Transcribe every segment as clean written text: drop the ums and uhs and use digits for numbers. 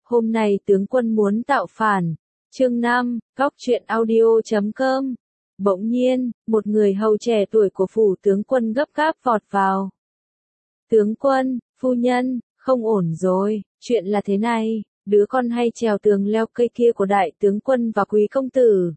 Hôm nay tướng quân muốn tạo phản. Chương 5, Góc truyện audio.com. Bỗng nhiên, một người hầu trẻ tuổi của phủ tướng quân gấp gáp vọt vào. Tướng quân, phu nhân, không ổn rồi, chuyện là thế này, đứa con hay trèo tường leo cây kia của đại tướng quân và quý công tử.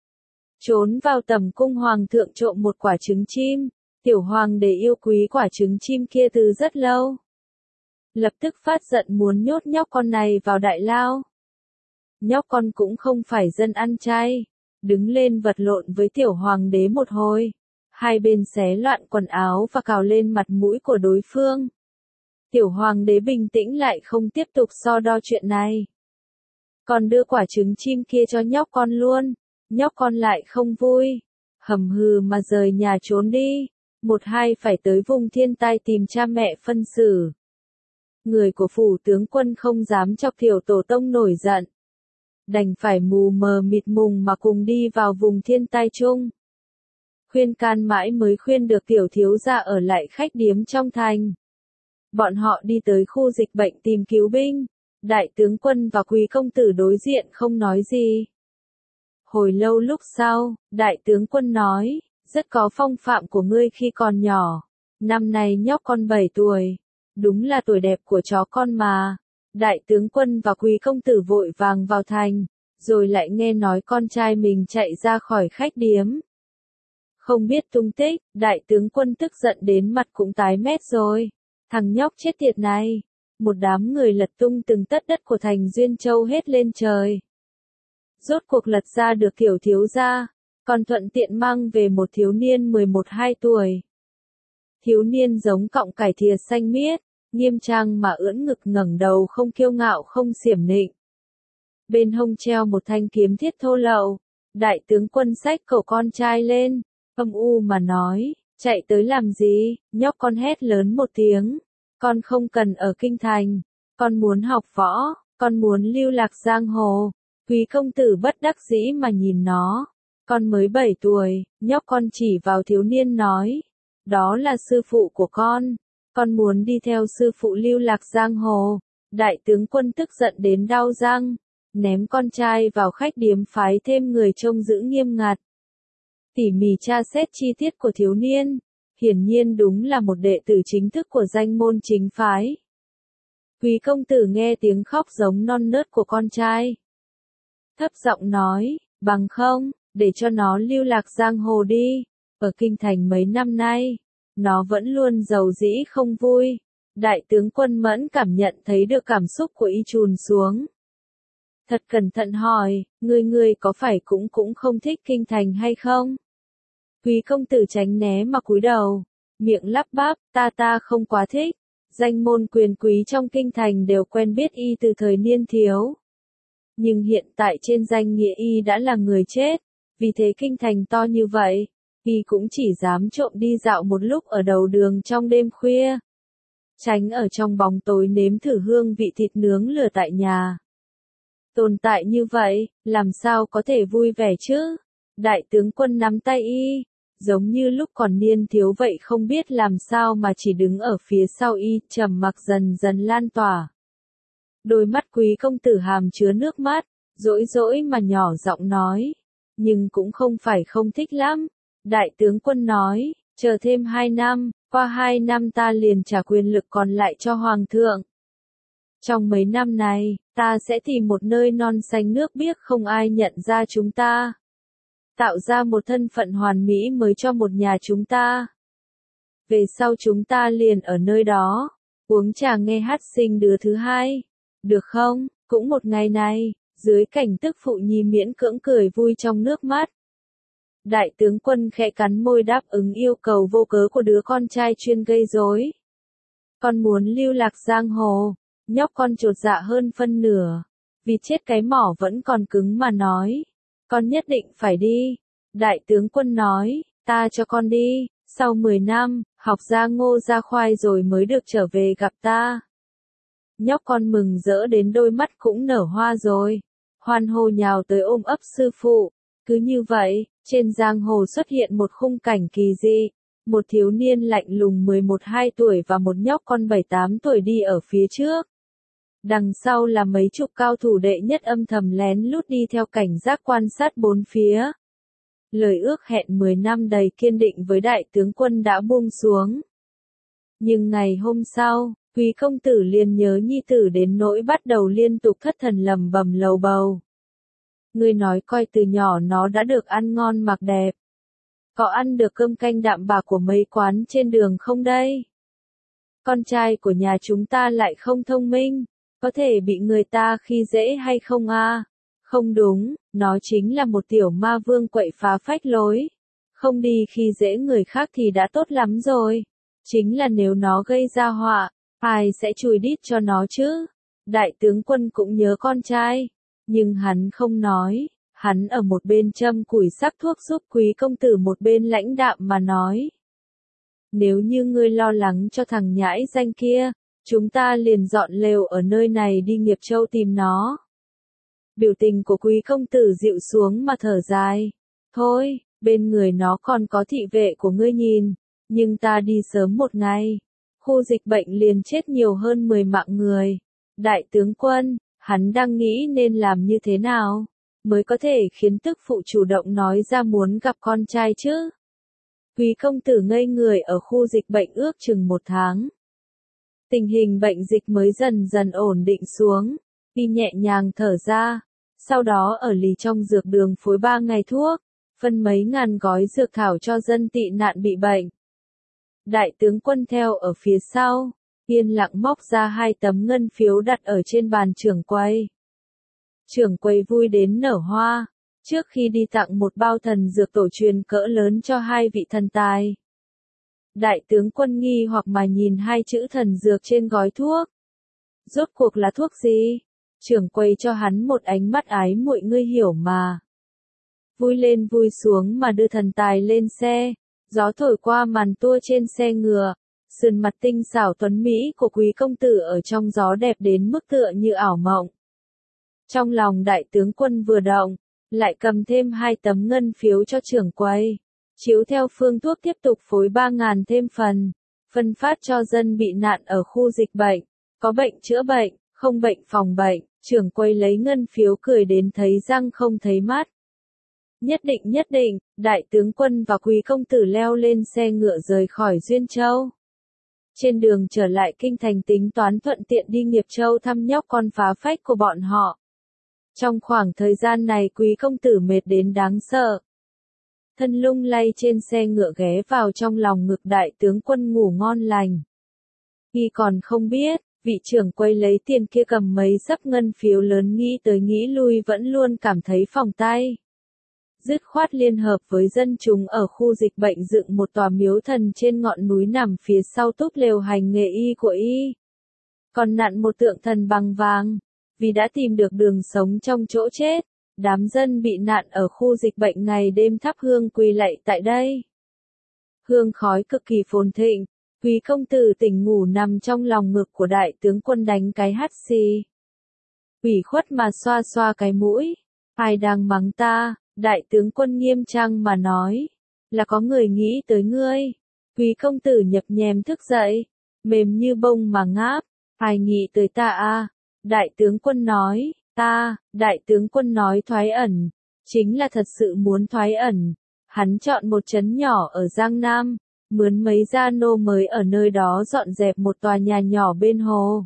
Trốn vào tầm cung hoàng thượng trộm một quả trứng chim, tiểu hoàng đế yêu quý quả trứng chim kia từ rất lâu. Lập tức phát giận muốn nhốt nhóc con này vào đại lao. Nhóc con cũng không phải dân ăn chay, đứng lên vật lộn với tiểu hoàng đế một hồi. Hai bên xé loạn quần áo và cào lên mặt mũi của đối phương. Tiểu hoàng đế bình tĩnh lại không tiếp tục so đo chuyện này. Còn đưa quả trứng chim kia cho nhóc con luôn, nhóc con lại không vui. Hầm hừ mà rời nhà trốn đi, một hai phải tới vùng thiên tai tìm cha mẹ phân xử. Người của phủ tướng quân không dám chọc tiểu tổ tông nổi giận. Đành phải mù mờ mịt mùng mà cùng đi vào vùng thiên tai chung. Khuyên can mãi mới khuyên được tiểu thiếu gia ở lại khách điếm trong thành. Bọn họ đi tới khu dịch bệnh tìm cứu binh. Đại tướng quân và quý công tử đối diện không nói gì. Hồi lâu lúc sau, đại tướng quân nói, rất có phong phạm của ngươi khi còn nhỏ. Năm nay nhóc con 7 tuổi. Đúng là tuổi đẹp của chó con mà. Đại tướng quân và quý công tử vội vàng vào thành, rồi lại nghe nói con trai mình chạy ra khỏi khách điếm. Không biết tung tích, đại tướng quân tức giận đến mặt cũng tái mét rồi. Thằng nhóc chết tiệt này. Một đám người lật tung từng tấc đất của thành Duyên Châu hết lên trời. Rốt cuộc lật ra được tiểu thiếu gia, còn thuận tiện mang về một thiếu niên 11-12 tuổi. Thiếu niên giống cọng cải thìa xanh miết, nghiêm trang mà ưỡn ngực ngẩng đầu không kiêu ngạo không xiểm nịnh. Bên hông treo một thanh kiếm thiết thô lậu, đại tướng quân xách cậu con trai lên, âm u mà nói, chạy tới làm gì, nhóc con hét lớn một tiếng, con không cần ở kinh thành, con muốn học võ, con muốn lưu lạc giang hồ. Quý công tử bất đắc dĩ mà nhìn nó, con mới 7 tuổi, nhóc con chỉ vào thiếu niên nói, đó là sư phụ của con muốn đi theo sư phụ lưu lạc giang hồ. Đại tướng quân tức giận đến đau răng, ném con trai vào khách điếm phái thêm người trông giữ nghiêm ngặt. Tỉ mỉ tra xét chi tiết của thiếu niên, hiển nhiên đúng là một đệ tử chính thức của danh môn chính phái. Quý công tử nghe tiếng khóc giống non nớt của con trai. Thấp giọng nói, bằng không, để cho nó lưu lạc giang hồ đi, ở kinh thành mấy năm nay. Nó vẫn luôn giàu dĩ không vui. Đại tướng quân Mẫn cảm nhận thấy được cảm xúc của y trùn xuống. Thật cẩn thận hỏi, ngươi có phải cũng không thích kinh thành hay không? Quý công tử tránh né mà cúi đầu, miệng lắp bắp, ta không quá thích. Danh môn quyền quý trong kinh thành đều quen biết y từ thời niên thiếu. Nhưng hiện tại trên danh nghĩa y đã là người chết, vì thế kinh thành to như vậy. Y cũng chỉ dám trộm đi dạo một lúc ở đầu đường trong đêm khuya. Tránh ở trong bóng tối nếm thử hương vị thịt nướng lửa tại nhà. Tồn tại như vậy, làm sao có thể vui vẻ chứ? Đại tướng quân nắm tay y, giống như lúc còn niên thiếu vậy không biết làm sao mà chỉ đứng ở phía sau y, trầm mặc dần dần lan tỏa. Đôi mắt quý công tử hàm chứa nước mắt, dỗi mà nhỏ giọng nói. Nhưng cũng không phải không thích lắm. Đại tướng quân nói, chờ thêm 2 năm, qua 2 năm ta liền trả quyền lực còn lại cho hoàng thượng. Trong mấy năm này, ta sẽ tìm một nơi non xanh nước biếc không ai nhận ra chúng ta. Tạo ra một thân phận hoàn mỹ mới cho một nhà chúng ta. Về sau chúng ta liền ở nơi đó, uống trà nghe hát sinh đứa thứ hai. Được không? Cũng một ngày này, dưới cảnh tức phụ nhi miễn cưỡng cười vui trong nước mắt. Đại tướng quân khẽ cắn môi đáp ứng yêu cầu vô cớ của đứa con trai chuyên gây rối. Con muốn lưu lạc giang hồ, nhóc con chột dạ hơn phân nửa, vì chết cái mỏ vẫn còn cứng mà nói, con nhất định phải đi. Đại tướng quân nói, ta cho con đi, sau 10 năm, học ra ngô ra khoai rồi mới được trở về gặp ta. Nhóc con mừng rỡ đến đôi mắt cũng nở hoa rồi, hoan hô nhào tới ôm ấp sư phụ. Cứ như vậy, trên giang hồ xuất hiện một khung cảnh kỳ dị, một thiếu niên lạnh lùng 11-12 tuổi và một nhóc con 7-8 tuổi đi ở phía trước. Đằng sau là mấy chục cao thủ đệ nhất âm thầm lén lút đi theo cảnh giác quan sát bốn phía. Lời ước hẹn 10 năm đầy kiên định với đại tướng quân đã buông xuống. Nhưng ngày hôm sau, Quý công tử liền nhớ nhi tử đến nỗi bắt đầu liên tục thất thần lẩm bẩm lầu bầu. Ngươi nói coi từ nhỏ nó đã được ăn ngon mặc đẹp. Có ăn được cơm canh đạm bạc của mấy quán trên đường không đây? Con trai của nhà chúng ta lại không thông minh, có thể bị người ta khi dễ hay không a? Không đúng, nó chính là một tiểu ma vương quậy phá phách lối. Không đi khi dễ người khác thì đã tốt lắm rồi. Chính là nếu nó gây ra họa, ai sẽ chùi đít cho nó chứ? Đại tướng quân cũng nhớ con trai, nhưng hắn không nói, hắn ở một bên châm củi sắc thuốc giúp Quý công tử một bên lãnh đạm mà nói. Nếu như ngươi lo lắng cho thằng nhãi danh kia, chúng ta liền dọn lều ở nơi này đi Nghiệp Châu tìm nó. Biểu tình của Quý công tử dịu xuống mà thở dài. Thôi, bên người nó còn có thị vệ của ngươi nhìn, nhưng ta đi sớm một ngày. Khu dịch bệnh liền chết nhiều hơn 10 mạng người. Đại tướng quân, hắn đang nghĩ nên làm như thế nào, mới có thể khiến tức phụ chủ động nói ra muốn gặp con trai chứ. Quý công tử ngây người ở khu dịch bệnh ước chừng 1 tháng. Tình hình bệnh dịch mới dần dần ổn định xuống, y nhẹ nhàng thở ra, sau đó ở lì trong dược đường phối 3 ngày thuốc, phân mấy ngàn gói dược thảo cho dân tị nạn bị bệnh. Đại tướng quân theo ở phía sau, yên lặng móc ra 2 tấm ngân phiếu đặt ở trên bàn trưởng quầy. Trưởng quầy vui đến nở hoa, trước khi đi tặng một bao thần dược tổ truyền cỡ lớn cho 2 vị thần tài. Đại tướng quân nghi hoặc mà nhìn 2 chữ thần dược trên gói thuốc. Rốt cuộc là thuốc gì? Trưởng quầy cho hắn một ánh mắt ái muội, ngươi hiểu mà. Vui lên vui xuống mà đưa thần tài lên xe, gió thổi qua màn tua trên xe ngựa, sườn mặt tinh xảo tuấn mỹ của Quý công tử ở trong gió đẹp đến mức tựa như ảo mộng. Trong lòng đại tướng quân vừa động, lại cầm thêm 2 tấm ngân phiếu cho trưởng quầy, chiếu theo phương thuốc tiếp tục phối 3.000 thêm phần, phân phát cho dân bị nạn ở khu dịch bệnh, có bệnh chữa bệnh, không bệnh phòng bệnh. Trưởng quầy lấy ngân phiếu cười đến thấy răng không thấy mắt. Nhất định, đại tướng quân và Quý công tử leo lên xe ngựa rời khỏi Duyên Châu. Trên đường trở lại kinh thành tính toán thuận tiện đi Nghiệp Châu thăm nhóc con phá phách của bọn họ. Trong khoảng thời gian này Quý công tử mệt đến đáng sợ. Thân lung lay trên xe ngựa ghé vào trong lòng ngực đại tướng quân ngủ ngon lành. Y còn không biết, vị trưởng quầy lấy tiền kia cầm mấy xấp ngân phiếu lớn, nghĩ tới nghĩ lui vẫn luôn cảm thấy phỏng tay. Dứt khoát liên hợp với dân chúng ở khu dịch bệnh dựng một tòa miếu thần trên ngọn núi nằm phía sau túp lều hành nghề y của y. Còn nặn một tượng thần bằng vàng, vì đã tìm được đường sống trong chỗ chết, đám dân bị nạn ở khu dịch bệnh ngày đêm thắp hương quỳ lạy tại đây. Hương khói cực kỳ phồn thịnh, Quý công tử tỉnh ngủ nằm trong lòng ngực của đại tướng quân đánh cái hắt xì. Ủy khuất mà xoa xoa cái mũi, ai đang mắng ta? Đại tướng quân nghiêm trang mà nói, là có người nghĩ tới ngươi. Quý công tử nhập nhèm thức dậy, mềm như bông mà ngáp, ai nghĩ tới ta à? Đại tướng quân nói, đại tướng quân nói thoái ẩn, chính là thật sự muốn thoái ẩn. Hắn chọn một trấn nhỏ ở Giang Nam, mướn mấy gia nô mới ở nơi đó dọn dẹp một tòa nhà nhỏ bên hồ.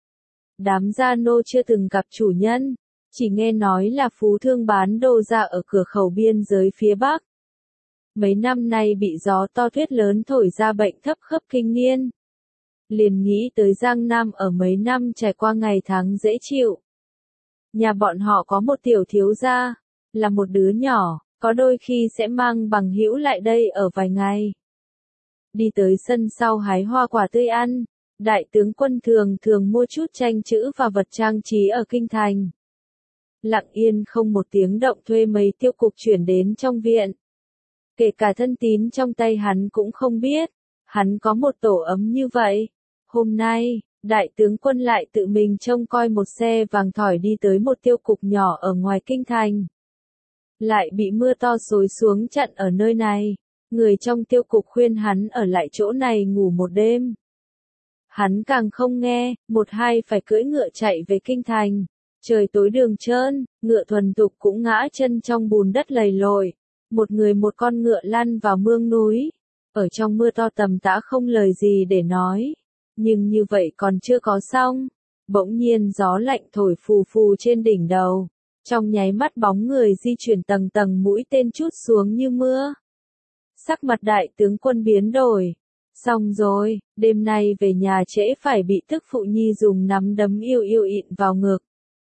Đám gia nô chưa từng gặp chủ nhân, chỉ nghe nói là phú thương bán đô ra ở cửa khẩu biên giới phía Bắc. Mấy năm nay bị gió to tuyết lớn thổi ra bệnh thấp khớp kinh niên. Liền nghĩ tới Giang Nam ở mấy năm trải qua ngày tháng dễ chịu. Nhà bọn họ có một tiểu thiếu gia, là một đứa nhỏ, có đôi khi sẽ mang bằng hữu lại đây ở vài ngày. Đi tới sân sau hái hoa quả tươi ăn, đại tướng quân thường mua chút tranh chữ và vật trang trí ở kinh thành. Lặng yên không một tiếng động thuê mấy tiêu cục chuyển đến trong viện. Kể cả thân tín trong tay hắn cũng không biết, hắn có một tổ ấm như vậy. Hôm nay, đại tướng quân lại tự mình trông coi một xe vàng thỏi đi tới một tiêu cục nhỏ ở ngoài kinh thành. Lại bị mưa to xối xuống chặn ở nơi này, người trong tiêu cục khuyên hắn ở lại chỗ này ngủ một đêm. Hắn càng không nghe, một hai phải cưỡi ngựa chạy về kinh thành. Trời tối đường trơn, ngựa thuần thục cũng ngã chân trong bùn đất lầy lội. Một người một con ngựa lăn vào mương núi. Ở trong mưa to tầm tã không lời gì để nói. Nhưng như vậy còn chưa có xong. Bỗng nhiên gió lạnh thổi phù phù trên đỉnh đầu. Trong nháy mắt bóng người di chuyển tầng tầng mũi tên trút xuống như mưa. Sắc mặt đại tướng quân biến đổi. Xong rồi, đêm nay về nhà trễ phải bị tức phụ nhi dùng nắm đấm yêu yêu ịn vào ngực.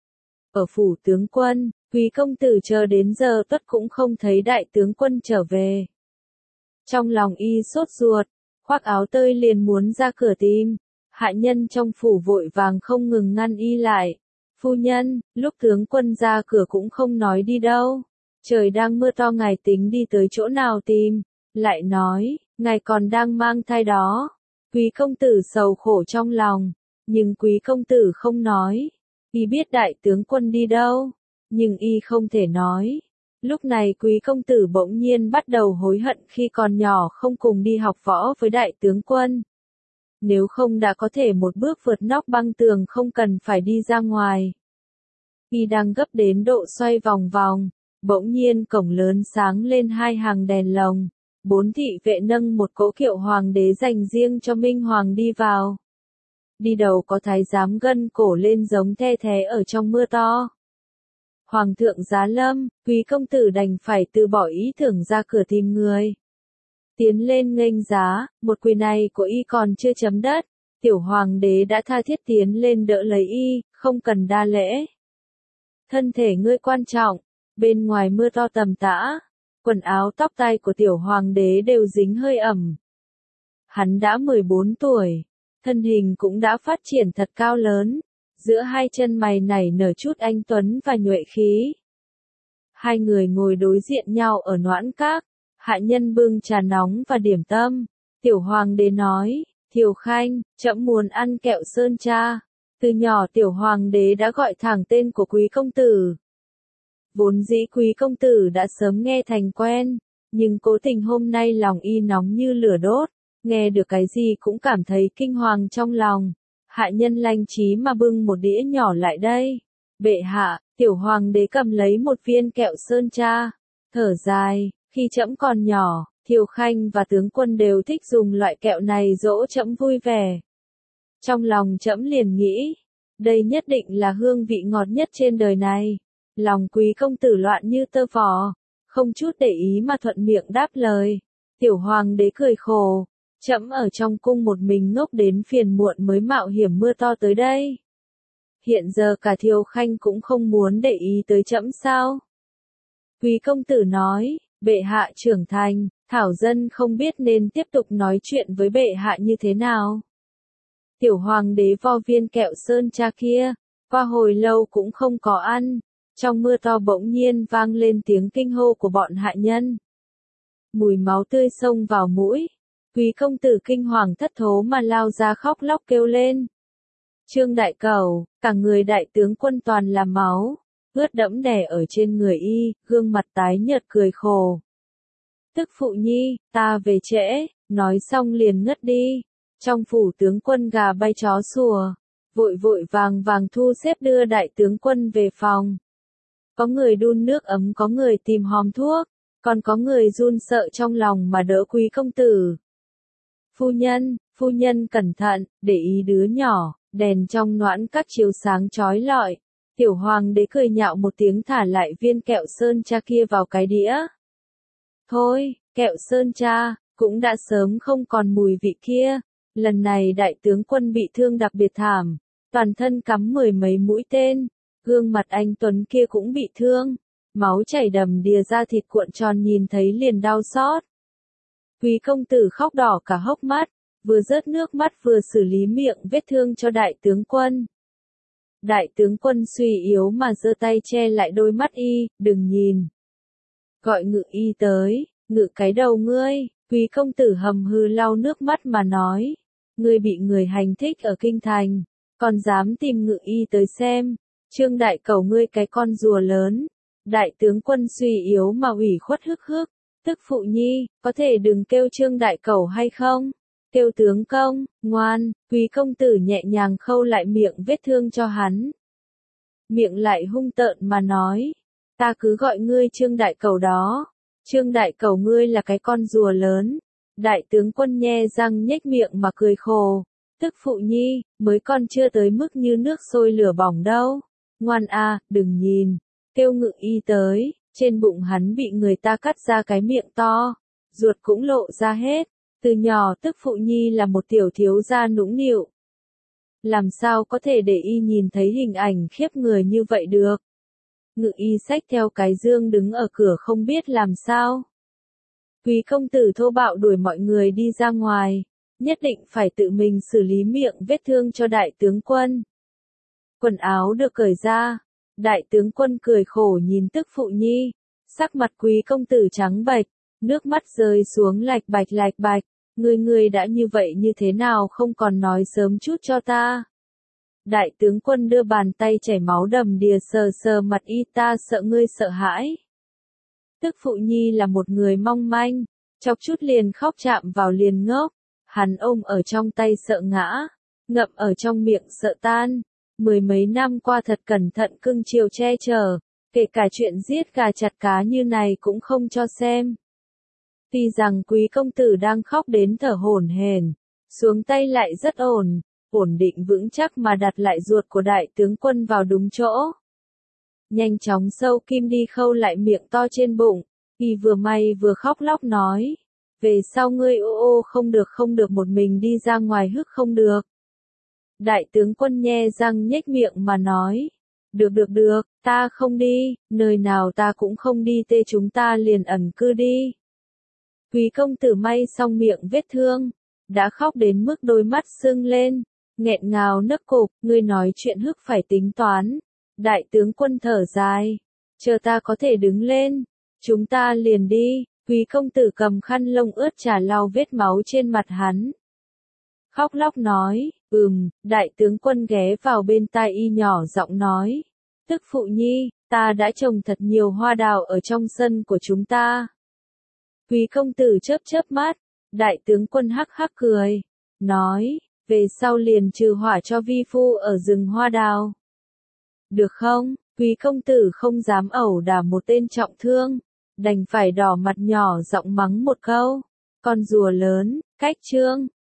Ở phủ tướng quân, Quý công tử chờ đến giờ tuất cũng không thấy đại tướng quân trở về. Trong lòng y sốt ruột, khoác áo tơi liền muốn ra cửa tìm. Hạ nhân trong phủ vội vàng không ngừng ngăn y lại. Phu nhân, lúc tướng quân ra cửa cũng không nói đi đâu. Trời đang mưa to ngài tính đi tới chỗ nào tìm. Lại nói, ngài còn đang mang thai đó. Quý công tử sầu khổ trong lòng. Nhưng quý công tử không nói. Y biết đại tướng quân đi đâu. Nhưng y không thể nói. Lúc này quý công tử bỗng nhiên bắt đầu hối hận khi còn nhỏ không cùng đi học võ với đại tướng quân. Nếu không đã có thể một bước vượt nóc băng tường không cần phải đi ra ngoài. Y đang gấp đến độ xoay vòng vòng, bỗng nhiên cổng lớn sáng lên hai hàng đèn lồng. 4 thị vệ nâng một cỗ kiệu hoàng đế dành riêng cho Minh Hoàng đi vào. Đi đầu có thái giám gân cổ lên giống the thé ở trong mưa to. Hoàng thượng giá lâm, quý công tử đành phải từ bỏ ý tưởng ra cửa tìm người. Tiến lên nghênh giá, một quỳ này của y còn chưa chấm đất. Tiểu hoàng đế đã tha thiết tiến lên đỡ lấy y, không cần đa lễ. Thân thể ngươi quan trọng, bên ngoài mưa to tầm tã. Quần áo tóc tai của tiểu hoàng đế đều dính hơi ẩm. Hắn đã 14 tuổi, thân hình cũng đã phát triển thật cao lớn, giữa hai chân mày nảy nở chút anh tuấn và nhuệ khí. Hai người ngồi đối diện nhau ở noãn các, hạ nhân bưng trà nóng và điểm tâm. Tiểu hoàng đế nói, Thiều Khanh, trẫm muốn ăn kẹo sơn cha. Từ nhỏ tiểu hoàng đế đã gọi thẳng tên của quý công tử. Vốn dĩ quý công tử đã sớm nghe thành quen, nhưng cố tình hôm nay lòng y nóng như lửa đốt, nghe được cái gì cũng cảm thấy kinh hoàng trong lòng. Hạ nhân lanh trí mà bưng một đĩa nhỏ lại đây. Bệ hạ, tiểu hoàng đế cầm lấy một viên kẹo sơn cha, thở dài, khi trẫm còn nhỏ, Thiều Khanh và tướng quân đều thích dùng loại kẹo này dỗ trẫm vui vẻ. Trong lòng trẫm liền nghĩ, đây nhất định là hương vị ngọt nhất trên đời này. Lòng quý công tử loạn như tơ vò, không chút để ý mà thuận miệng đáp lời. Tiểu hoàng đế cười khổ, trẫm ở trong cung một mình ngốc đến phiền muộn mới mạo hiểm mưa to tới đây. Hiện giờ cả Thiều Khanh cũng không muốn để ý tới trẫm sao? Quý công tử nói, bệ hạ trưởng thành, thảo dân không biết nên tiếp tục nói chuyện với bệ hạ như thế nào. Tiểu hoàng đế vo viên kẹo sơn cha kia, qua hồi lâu cũng không có ăn. Trong mưa to bỗng nhiên vang lên tiếng kinh hô của bọn hạ nhân. Mùi máu tươi xông vào mũi. Quý công tử kinh hoàng thất thố mà lao ra khóc lóc kêu lên. Trương đại cẩu, cả người đại tướng quân toàn là máu, ướt đẫm đè ở trên người y, gương mặt tái nhợt cười khổ. Tức phụ nhi, ta về trễ, nói xong liền ngất đi. Trong phủ tướng quân gà bay chó sủa, vội vội vàng vàng thu xếp đưa đại tướng quân về phòng. Có người đun nước ấm, có người tìm hòm thuốc, còn có người run sợ trong lòng mà đỡ quý công tử. Phu nhân cẩn thận, để ý đứa nhỏ, đèn trong noãn các chiếu sáng chói lọi. Tiểu hoàng đế cười nhạo một tiếng thả lại viên kẹo sơn cha kia vào cái đĩa. Thôi, kẹo sơn cha, cũng đã sớm không còn mùi vị kia. Lần này đại tướng quân bị thương đặc biệt thảm, toàn thân cắm 10 mấy mũi tên. Gương mặt anh tuấn kia cũng bị thương, máu chảy đầm đìa ra thịt cuộn tròn nhìn thấy liền đau xót. Quý công tử khóc đỏ cả hốc mắt, vừa rớt nước mắt vừa xử lý miệng vết thương cho đại tướng quân. Đại tướng quân suy yếu mà giơ tay che lại đôi mắt y, đừng nhìn. Gọi ngự y tới, ngự cái đầu ngươi. Quý công tử hầm hừ lau nước mắt mà nói, ngươi bị người hành thích ở kinh thành, còn dám tìm ngự y tới xem. Trương đại cẩu ngươi cái con rùa lớn. Đại tướng quân suy yếu mà ủy khuất hức hức. Tức phụ nhi, có thể đừng kêu trương đại cẩu hay không? Kêu tướng công, ngoan, quý công tử nhẹ nhàng khâu lại miệng vết thương cho hắn. Miệng lại hung tợn mà nói, ta cứ gọi ngươi Trương đại cầu đó. Trương đại cầu ngươi là cái con rùa lớn. Đại tướng quân nhe răng nhếch miệng mà cười khổ. Tức phụ nhi, mới còn chưa tới mức như nước sôi lửa bỏng đâu. Ngoan a, đừng nhìn. Kêu Ngự Y tới, trên bụng hắn bị người ta cắt ra cái miệng to. Ruột cũng lộ ra hết. Từ nhỏ tức phụ nhi là một tiểu thiếu gia nũng nịu. Làm sao có thể để y nhìn thấy hình ảnh khiếp người như vậy được. Ngự Y xách theo cái dương đứng ở cửa không biết làm sao. Quý công tử thô bạo đuổi mọi người đi ra ngoài, nhất định phải tự mình xử lý miệng vết thương cho đại tướng quân. Quần áo được cởi ra, đại tướng quân cười khổ nhìn tức phụ nhi, sắc mặt quý công tử trắng bệch, nước mắt rơi xuống lạch bạch, ngươi đã như vậy như thế nào không còn nói sớm chút cho ta. Đại tướng quân đưa bàn tay chảy máu đầm đìa sờ sờ mặt y, ta sợ ngươi sợ hãi. Tức phụ nhi là một người mong manh, chọc chút liền khóc chạm vào liền ngốc, hắn ôm ở trong tay sợ ngã, ngậm ở trong miệng sợ tan. Mười mấy năm qua thật cẩn thận cưng chiều che chở, kể cả chuyện giết gà chặt cá như này cũng không cho xem. Tuy rằng quý công tử đang khóc đến thở hổn hển, xuống tay lại rất ổn định vững chắc mà đặt lại ruột của đại tướng quân vào đúng chỗ. Nhanh chóng sâu kim đi khâu lại miệng to trên bụng, y vừa may vừa khóc lóc nói, về sau ngươi ô không được một mình đi ra ngoài hức không được. Đại tướng quân nhe răng nhếch miệng mà nói, được, ta không đi, nơi nào ta cũng không đi, chúng ta liền ẩn cư đi. Quý công tử may xong miệng vết thương, đã khóc đến mức đôi mắt sưng lên, nghẹn ngào nức cục, ngươi nói chuyện hức phải tính toán. Đại tướng quân thở dài, chờ ta có thể đứng lên, chúng ta liền đi. Quý công tử cầm khăn lông ướt trà lau vết máu trên mặt hắn. Khóc lóc nói, đại tướng quân ghé vào bên tai y nhỏ giọng nói, tức phụ nhi, ta đã trồng thật nhiều hoa đào ở trong sân của chúng ta. Quý công tử chớp mắt, đại tướng quân hắc hắc cười, nói, về sau liền trừ hỏa cho vi phu ở rừng hoa đào. Được không? Quý công tử không dám ẩu đả một tên trọng thương, đành phải đỏ mặt nhỏ giọng mắng một câu, con rùa lớn, cách Trương.